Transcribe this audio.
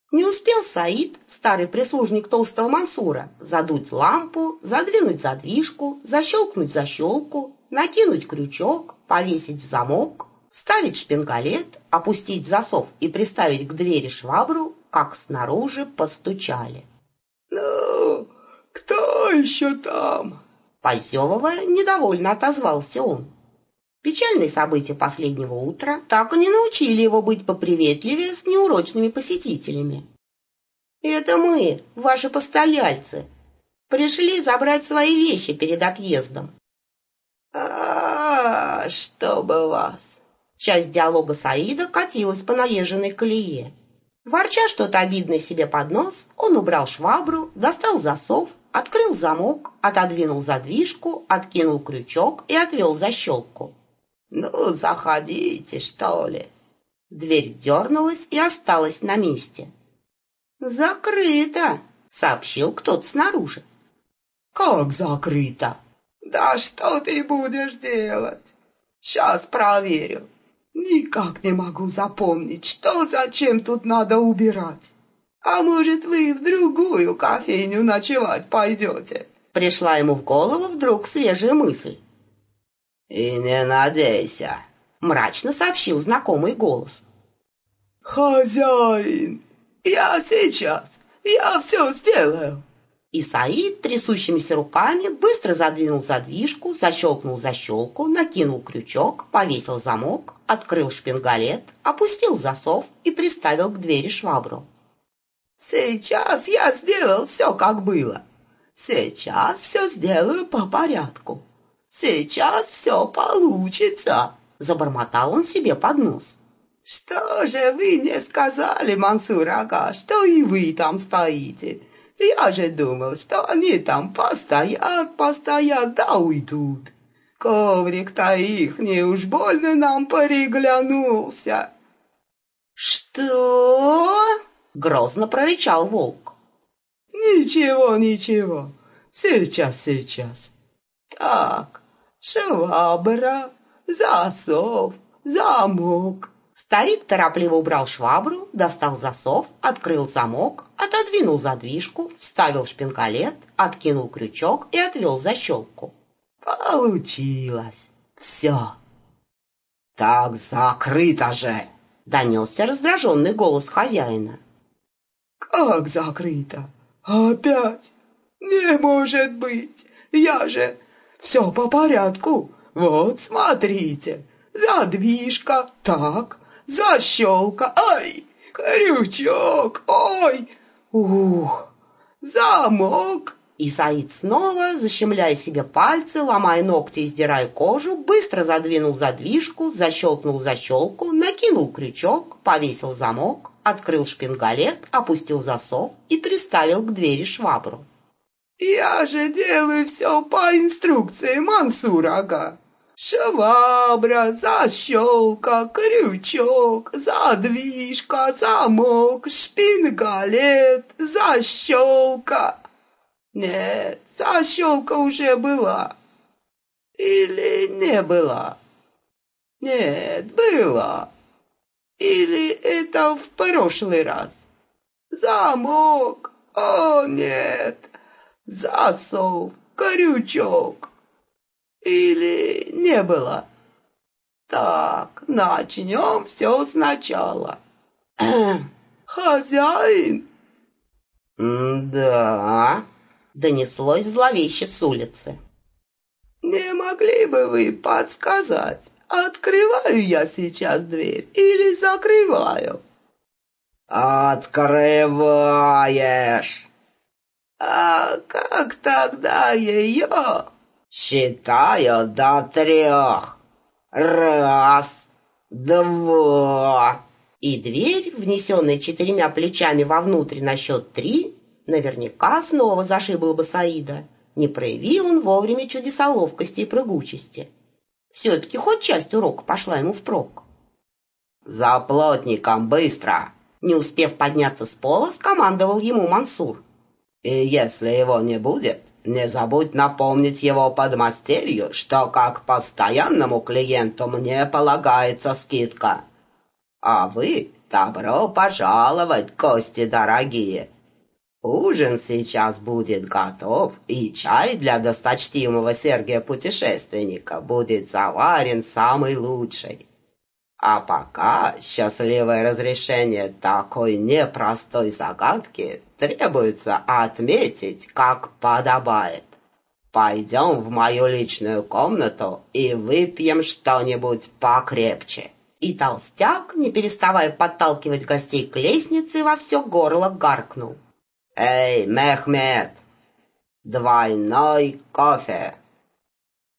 Не успел Саид, старый прислужник толстого Мансура, задуть лампу, задвинуть задвижку, защелкнуть защелку, накинуть крючок, повесить замок, вставить шпингалет, опустить засов и приставить к двери швабру, как снаружи постучали. «Ну, кто еще там?» Позевывая, недовольно отозвался он. Печальные события последнего утра так и не научили его быть поприветливее с неурочными посетителями. «Это мы, ваши постояльцы. Пришли забрать свои вещи перед отъездом». Чтобы вас!» Часть диалога Саида катилась по наезженной колее. Ворча что-то обидное себе под нос, он убрал швабру, достал засов, открыл замок, отодвинул задвижку, откинул крючок и отвел защелку. «Ну, заходите, что ли?» Дверь дернулась и осталась на месте. «Закрыто!» — сообщил кто-то снаружи. «Как закрыто? Да что ты будешь делать? Сейчас проверю. Никак не могу запомнить, что зачем тут надо убирать. А может, вы в другую кофейню ночевать пойдете?» Пришла ему в голову вдруг свежая мысль. «И не надейся», — мрачно сообщил знакомый голос. «Хозяин, я сейчас, я все сделаю». И Саид трясущимися руками быстро задвинул задвижку, защелкнул защелку, накинул крючок, повесил замок, открыл шпингалет, опустил засов и приставил к двери швабру. «Сейчас я сделал все, как было. Сейчас все сделаю по порядку. Сейчас все получится», — забормотал он себе под нос. «Что же вы не сказали, Мансур ага, что и вы там стоите? Я же думал, что они там постоят, да уйдут. Коврик-то ихний уж больно нам переглянулся». «Что?» — грозно прорычал волк. «Ничего, сейчас. Так, швабра, засов, замок». Старик торопливо убрал швабру, достал засов, открыл замок, отодвинул задвижку, вставил шпингалет, откинул крючок и отвел защелку. «Получилось. Все». «Так закрыто же!» — донесся раздраженный голос хозяина. «Как закрыто? Опять? Не может быть! Я же... Все по порядку. Вот, смотрите. Задвижка, так, защелка, ай, крючок, ой, замок». И Саид снова, защемляя себе пальцы, ломая ногти и сдирая кожу, быстро задвинул задвижку, защелкнул защелку, накинул крючок, повесил замок, открыл шпингалет, опустил засов и приставил к двери швабру. «Я же делаю все по инструкции, Мансур ага. Швабра, защелка, крючок, задвижка, замок, шпингалет, защелка». Нет, защелка уже была. Или не была? Нет, была. Или это в прошлый раз? Замок. О, нет. Засов, крючок. Или не было? Так, начнем все сначала. Хозяин? Да, донеслось зловеще с улицы. Не могли бы вы подсказать, открываю я сейчас дверь или закрываю? Открываешь. А как тогда ее? Считаю до 3. 1, 2. И дверь, внесенная 4 плечами вовнутрь на счет 3, наверняка снова зашибла бы Саида, не прояви он вовремя чудеса ловкости и прыгучести. Все-таки хоть часть урока пошла ему впрок. «За плотником, быстро!» Не успев подняться с пола, скомандовал ему Мансур. «И если его не будет, не забудь напомнить его подмастерью, что как постоянному клиенту мне полагается скидка. А вы Добро пожаловать, гости дорогие! Ужин сейчас будет готов, и чай для досточтимого Сергия-путешественника будет заварен самый лучший. А пока счастливое разрешение такой непростой загадки требуется отметить, как подобает. Пойдем в мою личную комнату и выпьем что-нибудь покрепче. И толстяк, не переставая подталкивать гостей к лестнице, во все горло гаркнул: «Эй, Мехмед, двойной кофе!»